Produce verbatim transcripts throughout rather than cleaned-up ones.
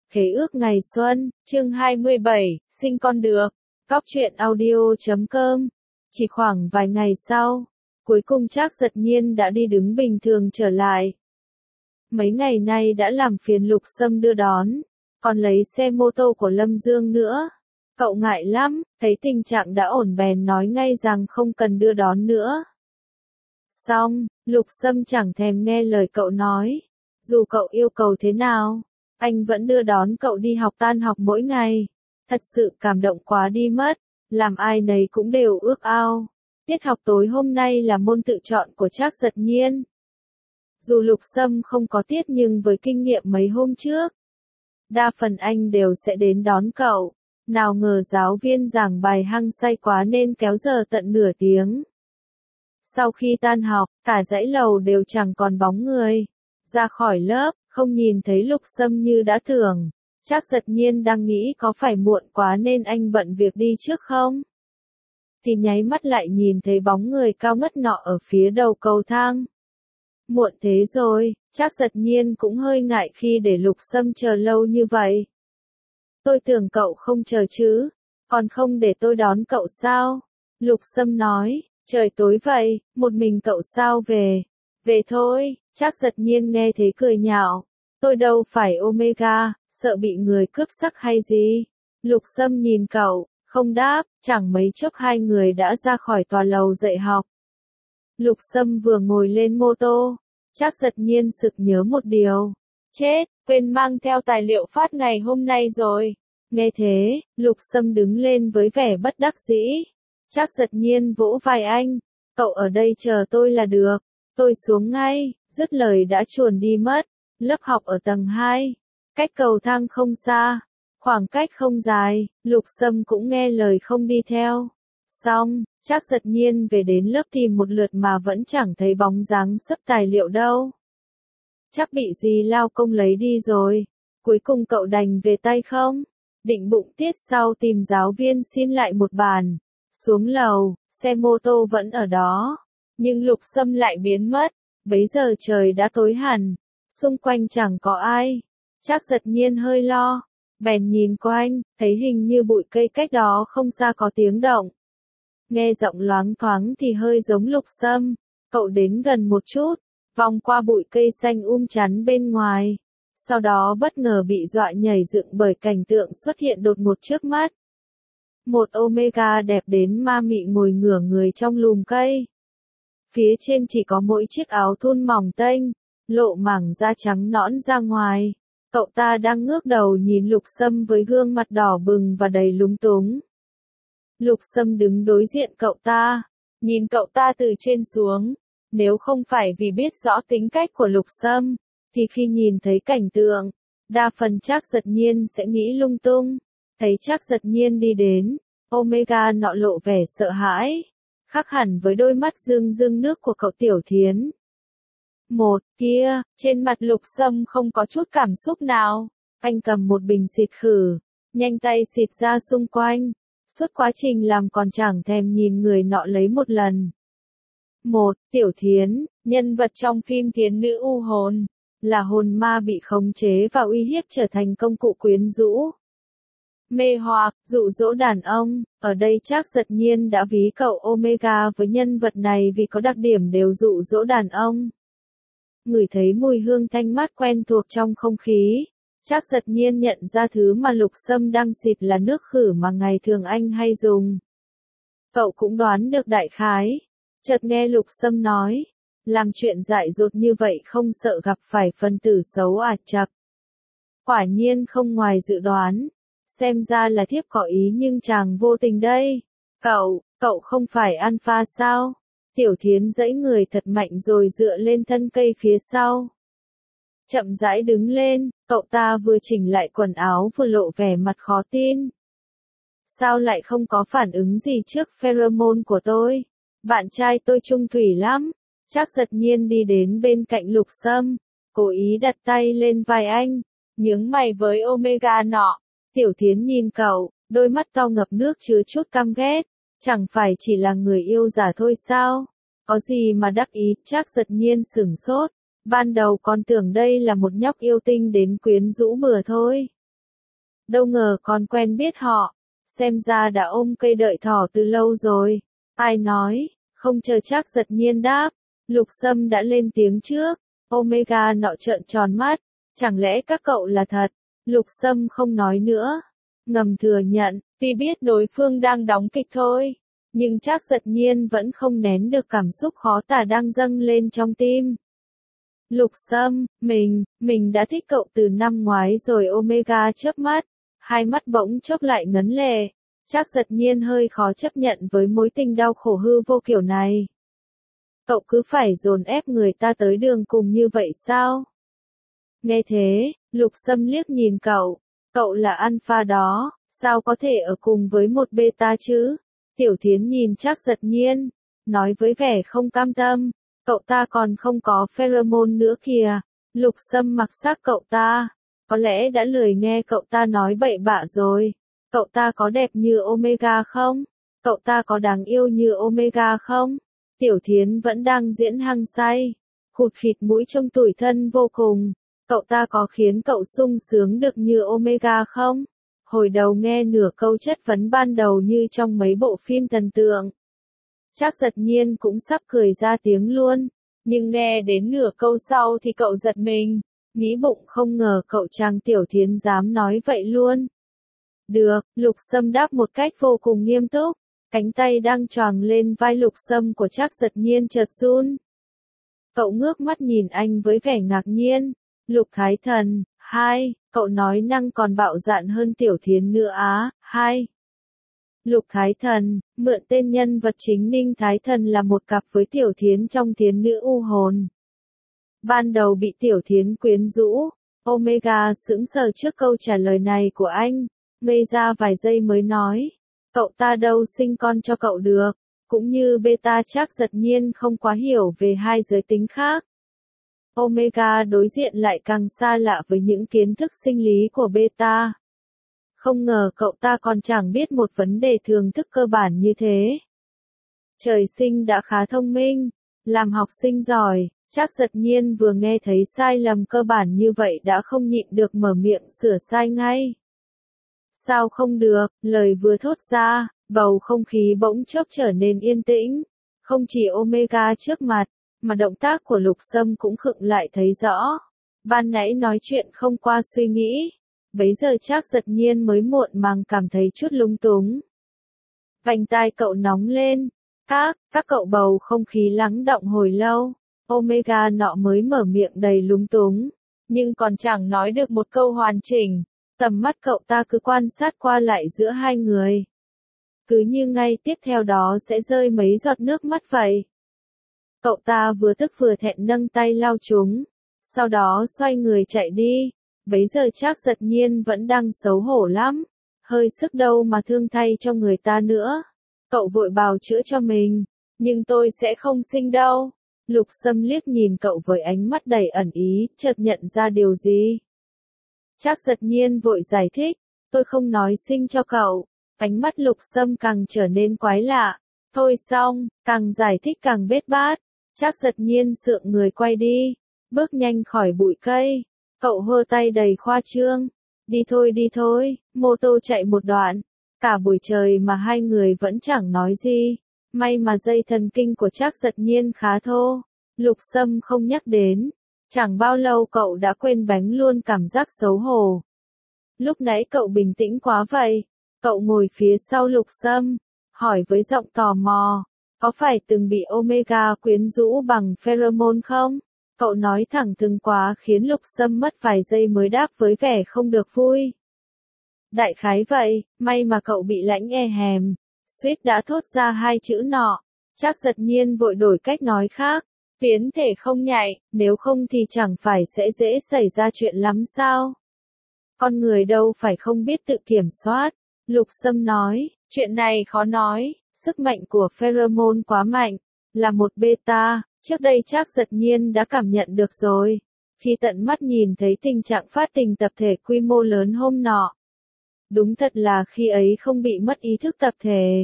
Khế ước ngày xuân, chương hai mươi bảy, sinh con được. Cóc truyện audio chấm com. Chỉ khoảng vài ngày sau, cuối cùng Trác Giật Nhiên đã đi đứng bình thường trở lại. Mấy ngày nay đã làm phiền Lục Sâm đưa đón, còn lấy xe mô tô của Lâm Dương nữa. Cậu ngại lắm, thấy tình trạng đã ổn bèn nói ngay rằng không cần đưa đón nữa. Xong, Lục Sâm chẳng thèm nghe lời cậu nói. Dù cậu yêu cầu thế nào, anh vẫn đưa đón cậu đi học tan học mỗi ngày. Thật sự cảm động quá đi mất, làm ai nấy cũng đều ước ao. Tiết học tối hôm nay là môn tự chọn của Trác Giật Nhiên. Dù Lục Sâm không có tiết nhưng với kinh nghiệm mấy hôm trước, đa phần anh đều sẽ đến đón cậu. Nào ngờ giáo viên giảng bài hăng say quá nên kéo giờ tận nửa tiếng. Sau khi tan học, cả dãy lầu đều chẳng còn bóng người. Ra khỏi lớp, không nhìn thấy Lục Sâm như đã tưởng. Trác Giật Nhiên đang nghĩ có phải muộn quá nên anh bận việc đi trước không? Thì nháy mắt lại nhìn thấy bóng người cao ngất nọ ở phía đầu cầu thang. Muộn thế rồi, Trác Giật Nhiên cũng hơi ngại khi để Lục Sâm chờ lâu như vậy. Tôi tưởng cậu không chờ chứ, còn không để tôi đón cậu sao? Lục Sâm nói, trời tối vậy, một mình cậu sao về? Về thôi. Trác Giật Nhiên nghe thế cười nhạo. Tôi đâu phải Omega, sợ bị người cướp sắc hay gì? Lục Sâm nhìn cậu, không đáp, chẳng mấy chốc hai người đã ra khỏi tòa lầu dạy học. Lục Sâm vừa ngồi lên mô tô, Trác Giật Nhiên sực nhớ một điều. Chết, quên mang theo tài liệu phát ngày hôm nay rồi. Nghe thế, Lục Sâm đứng lên với vẻ bất đắc dĩ. Trác Giật Nhiên vỗ vai anh, cậu ở đây chờ tôi là được. Tôi xuống ngay, dứt lời đã chuồn đi mất. Lớp học ở tầng hai, cách cầu thang không xa, khoảng cách không dài, Lục Sâm cũng nghe lời không đi theo. Xong, Trác Giật Nhiên về đến lớp tìm một lượt mà vẫn chẳng thấy bóng dáng xấp tài liệu đâu. Chắc bị dì lao công lấy đi rồi. Cuối cùng cậu đành về tay không? Định bụng tiết sau tìm giáo viên xin lại một bàn. Xuống lầu, xe mô tô vẫn ở đó. Nhưng Lục Sâm lại biến mất. Bấy giờ trời đã tối hẳn. Xung quanh chẳng có ai. Trác Giật Nhiên hơi lo. Bèn nhìn quanh, thấy hình như bụi cây cách đó không xa có tiếng động. Nghe giọng loáng thoáng thì hơi giống Lục Sâm. Cậu đến gần một chút, vòng qua bụi cây xanh um chắn bên ngoài. Sau đó bất ngờ bị dọa nhảy dựng bởi cảnh tượng xuất hiện đột ngột trước mắt. Một Omega đẹp đến ma mị ngồi ngửa người trong lùm cây. Phía trên chỉ có mỗi chiếc áo thun mỏng tênh, lộ mảng da trắng nõn ra ngoài. Cậu ta đang ngước đầu nhìn Lục Sâm với gương mặt đỏ bừng và đầy lúng túng. Lục Sâm đứng đối diện cậu ta, nhìn cậu ta từ trên xuống. Nếu không phải vì biết rõ tính cách của Lục Sâm, thì khi nhìn thấy cảnh tượng, đa phần Trác Giật Nhiên sẽ nghĩ lung tung. Thấy Trác Giật Nhiên đi đến, Omega nọ lộ vẻ sợ hãi, khác hẳn với đôi mắt rưng rưng nước của cậu Tiểu Thiến. Một, kia, trên mặt Lục Sâm không có chút cảm xúc nào. Anh cầm một bình xịt khử, nhanh tay xịt ra xung quanh. Suốt quá trình làm còn chẳng thèm nhìn người nọ lấy một lần. Một, Tiểu Thiến, nhân vật trong phim Thiến Nữ U Hồn, là hồn ma bị khống chế và uy hiếp trở thành công cụ quyến rũ, mê hoặc, dụ dỗ đàn ông. Ở đây Trác Giật Nhiên đã ví cậu Omega với nhân vật này vì có đặc điểm đều dụ dỗ đàn ông. Ngửi thấy mùi hương thanh mát quen thuộc trong không khí, Trác Giật Nhiên nhận ra thứ mà Lục Sâm đang xịt là nước khử mà ngày thường anh hay dùng. Cậu cũng đoán được đại khái. Chợt nghe Lục Sâm nói, làm chuyện dại dột như vậy không sợ gặp phải phần tử xấu à chậc. Quả nhiên không ngoài dự đoán. Xem ra là thiếp có ý nhưng chàng vô tình đây. Cậu, cậu không phải alpha sao? Tiểu Thiến giãy người thật mạnh rồi dựa lên thân cây phía sau. Chậm rãi đứng lên, cậu ta vừa chỉnh lại quần áo vừa lộ vẻ mặt khó tin. Sao lại không có phản ứng gì trước pheromone của tôi? Bạn trai tôi trung thủy lắm. Trác Giật Nhiên đi đến bên cạnh Lục Sâm, cố ý đặt tay lên vai anh, nhướng mày với Omega nọ. Tiểu Thiến nhìn cậu, đôi mắt to ngập nước chứa chút căm ghét. Chẳng phải chỉ là người yêu giả thôi sao? Có gì mà đắc ý? Trác Giật Nhiên sửng sốt. Ban đầu còn tưởng đây là một nhóc yêu tinh đến quyến rũ bừa thôi. đâu ngờ còn quen biết họ, xem ra đã ôm cây đợi thỏ từ lâu rồi. Ai nói, không chờ Trác Giật Nhiên đáp, Lục Sâm đã lên tiếng trước. Omega nọ trợn tròn mắt, chẳng lẽ các cậu là thật? Lục Sâm không nói nữa, ngầm thừa nhận, vì biết đối phương đang đóng kịch thôi. Nhưng Trác Giật Nhiên vẫn không nén được cảm xúc khó tả đang dâng lên trong tim. Lục Sâm, mình, mình đã thích cậu từ năm ngoái rồi. Omega chớp mắt, hai mắt bỗng chốc lại ngấn lệ. Trác Giật Nhiên hơi khó chấp nhận với mối tình đau khổ hư vô kiểu này. Cậu cứ phải dồn ép người ta tới đường cùng như vậy sao? Nghe thế, Lục Sâm liếc nhìn cậu, cậu là alpha đó, sao có thể ở cùng với một beta chứ? Tiểu Thiến nhìn Trác Giật Nhiên, nói với vẻ không cam tâm, cậu ta còn không có pheromone nữa kìa. Lục Sâm mặc xác cậu ta, có lẽ đã lười nghe cậu ta nói bậy bạ rồi. Cậu ta có đẹp như Omega không? Cậu ta có đáng yêu như Omega không? Tiểu Thiến vẫn đang diễn hăng say, khụt khịt mũi trông tủi thân vô cùng. Cậu ta có khiến cậu sung sướng được như Omega không? Hồi đầu nghe nửa câu chất vấn ban đầu như trong mấy bộ phim thần tượng. Trác Giật Nhiên cũng sắp cười ra tiếng luôn, nhưng nghe đến nửa câu sau thì cậu giật mình, nghĩ bụng không ngờ cậu chàng Tiểu Thiến dám nói vậy luôn. Được, Lục Sâm đáp một cách vô cùng nghiêm túc, cánh tay đang choàng lên vai Lục Sâm của Trác Giật Nhiên chợt run. Cậu ngước mắt nhìn anh với vẻ ngạc nhiên. Lục Thái Thần, hai, cậu nói năng còn bạo dạn hơn Tiểu Thiến nữa á, hai. Lục Thái Thần, mượn tên nhân vật chính Ninh Thái Thần là một cặp với Tiểu Thiến trong Thiến Nữ U Hồn. Ban đầu bị Tiểu Thiến quyến rũ, Omega sững sờ trước câu trả lời này của anh, ngây ra vài giây mới nói, cậu ta đâu sinh con cho cậu được, cũng như beta Trác Giật Nhiên không quá hiểu về hai giới tính khác. Omega đối diện lại càng xa lạ với những kiến thức sinh lý của beta. Không ngờ cậu ta còn chẳng biết một vấn đề thường thức cơ bản như thế. Trời sinh đã khá thông minh, làm học sinh giỏi, Trác Giật Nhiên vừa nghe thấy sai lầm cơ bản như vậy đã không nhịn được mở miệng sửa sai ngay. Sao không được, lời vừa thốt ra, bầu không khí bỗng chốc trở nên yên tĩnh, không chỉ Omega trước mặt, mà động tác của Lục Sâm cũng khựng lại thấy rõ. Ban nãy nói chuyện không qua suy nghĩ, bấy giờ Trác Giật Nhiên mới muộn màng cảm thấy chút lung túng. Vành tai cậu nóng lên, các, các cậu bầu không khí lắng đọng hồi lâu, Omega nọ mới mở miệng đầy lúng túng, nhưng còn chẳng nói được một câu hoàn chỉnh, tầm mắt cậu ta cứ quan sát qua lại giữa hai người. Cứ như ngay tiếp theo đó sẽ rơi mấy giọt nước mắt vậy. Cậu ta vừa tức vừa thẹn nâng tay lau chúng, sau đó xoay người chạy đi, bấy giờ Trác Giật Nhiên vẫn đang xấu hổ lắm, hơi sức đâu mà thương thay cho người ta nữa. Cậu vội bào chữa cho mình, nhưng tôi sẽ không sinh đâu. Lục Sâm liếc nhìn cậu với ánh mắt đầy ẩn ý, chợt nhận ra điều gì. Trác Giật Nhiên vội giải thích, tôi không nói sinh cho cậu. Ánh mắt Lục Sâm càng trở nên quái lạ. Thôi xong, càng giải thích càng bết bát. Trác Giật Nhiên sượng người quay đi, bước nhanh khỏi bụi cây. Cậu hơ tay đầy khoa trương. Đi thôi đi thôi, mô tô chạy một đoạn. Cả buổi trời mà hai người vẫn chẳng nói gì. May mà dây thần kinh của Trác Giật Nhiên khá thô. Lục Sâm không nhắc đến. Chẳng bao lâu cậu đã quên bánh luôn cảm giác xấu hổ. Lúc nãy cậu bình tĩnh quá vậy. Cậu ngồi phía sau Lục Sâm, hỏi với giọng tò mò, có phải từng bị Omega quyến rũ bằng pheromone không? Cậu nói thẳng thừng quá khiến Lục Sâm mất vài giây mới đáp với vẻ không được vui. Đại khái vậy, may mà cậu bị lãnh e hèm, suýt đã thốt ra hai chữ nọ. Trác Giật Nhiên vội đổi cách nói khác, biến thể không nhạy, nếu không thì chẳng phải sẽ dễ xảy ra chuyện lắm sao? Con người đâu phải không biết tự kiểm soát. Lục Sâm nói, chuyện này khó nói, sức mạnh của pheromone quá mạnh, là một beta, trước đây Trác Giật Nhiên đã cảm nhận được rồi, khi tận mắt nhìn thấy tình trạng phát tình tập thể quy mô lớn hôm nọ. Đúng thật là khi ấy không bị mất ý thức tập thể.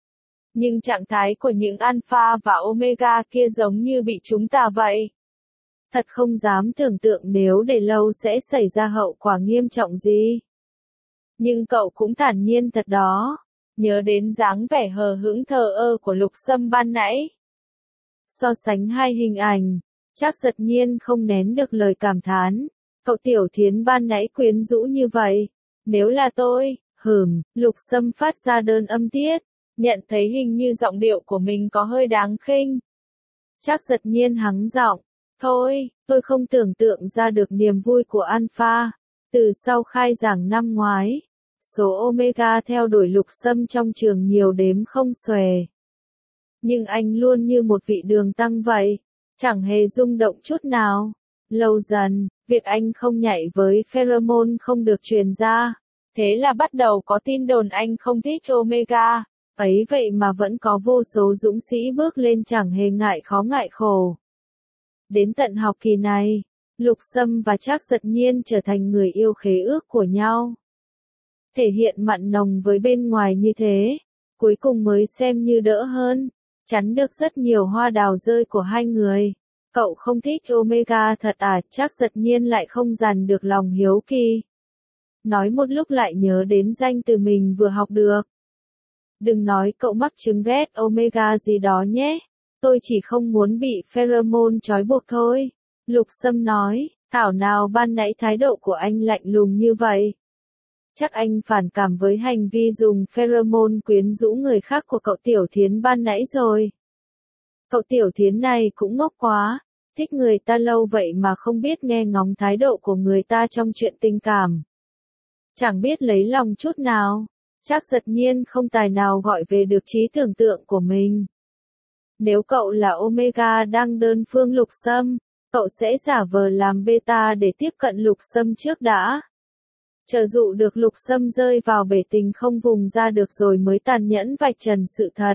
Nhưng trạng thái của những alpha và omega kia giống như bị chúng ta vậy. Thật không dám tưởng tượng nếu để lâu sẽ xảy ra hậu quả nghiêm trọng gì. Nhưng cậu cũng thản nhiên thật đó. Nhớ đến dáng vẻ hờ hững thờ ơ của Lục Sâm ban nãy. So sánh hai hình ảnh, Trác Giật Nhiên không nén được lời cảm thán. Cậu Tiểu Thiến ban nãy quyến rũ như vậy. Nếu là tôi, hừm, Lục Sâm phát ra đơn âm tiết. Nhận thấy hình như giọng điệu của mình có hơi đáng khinh. Trác Giật Nhiên hắng giọng. Thôi, tôi không tưởng tượng ra được niềm vui của Alpha. Từ sau khai giảng năm ngoái, số Omega theo đuổi Lục Sâm trong trường nhiều đếm không xuể. Nhưng anh luôn như một vị đường tăng vậy, chẳng hề rung động chút nào. Lâu dần, việc anh không nhảy với pheromone không được truyền ra. Thế là bắt đầu có tin đồn anh không thích Omega. Ấy vậy mà vẫn có vô số dũng sĩ bước lên chẳng hề ngại khó ngại khổ. Đến tận học kỳ này, Lục Sâm và Trác Giật Nhiên trở thành người yêu khế ước của nhau. Thể hiện mặn nồng với bên ngoài như thế, cuối cùng mới xem như đỡ hơn, chắn được rất nhiều hoa đào rơi của hai người. Cậu không thích Omega thật à? Trác Giật Nhiên lại không dằn được lòng hiếu kỳ. Nói một lúc lại nhớ đến danh từ mình vừa học được. Đừng nói cậu mắc chứng ghét Omega gì đó nhé. Tôi chỉ không muốn bị pheromone trói buộc thôi. Lục Sâm nói, thảo nào ban nãy thái độ của anh lạnh lùng như vậy. Chắc anh phản cảm với hành vi dùng pheromone quyến rũ người khác của cậu Tiểu Thiến ban nãy rồi. Cậu Tiểu Thiến này cũng ngốc quá, thích người ta lâu vậy mà không biết nghe ngóng thái độ của người ta trong chuyện tình cảm. Chẳng biết lấy lòng chút nào. Trác Giật Nhiên không tài nào gọi về được trí tưởng tượng của mình. Nếu cậu là Omega đang đơn phương Lục Sâm, cậu sẽ giả vờ làm beta để tiếp cận Lục Sâm trước đã. Chờ dụ được Lục Sâm rơi vào bể tình không vùng ra được rồi mới tàn nhẫn vạch trần sự thật.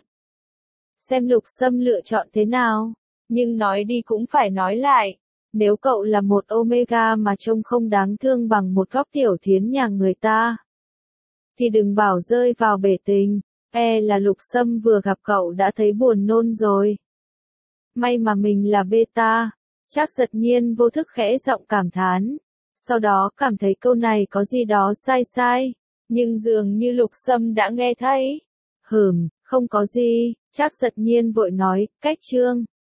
Xem Lục Sâm lựa chọn thế nào. Nhưng nói đi cũng phải nói lại. Nếu cậu là một Omega mà trông không đáng thương bằng một góc Tiểu Thiến nhà người ta, thì đừng bảo rơi vào bể tình. E là Lục Sâm vừa gặp cậu đã thấy buồn nôn rồi. May mà mình là beta. Trác Giật Nhiên vô thức khẽ giọng cảm thán. Sau đó cảm thấy câu này có gì đó sai sai. Nhưng dường như Lục Sâm đã nghe thấy. Hừm, không có gì. Trác Giật Nhiên vội nói, cách chương.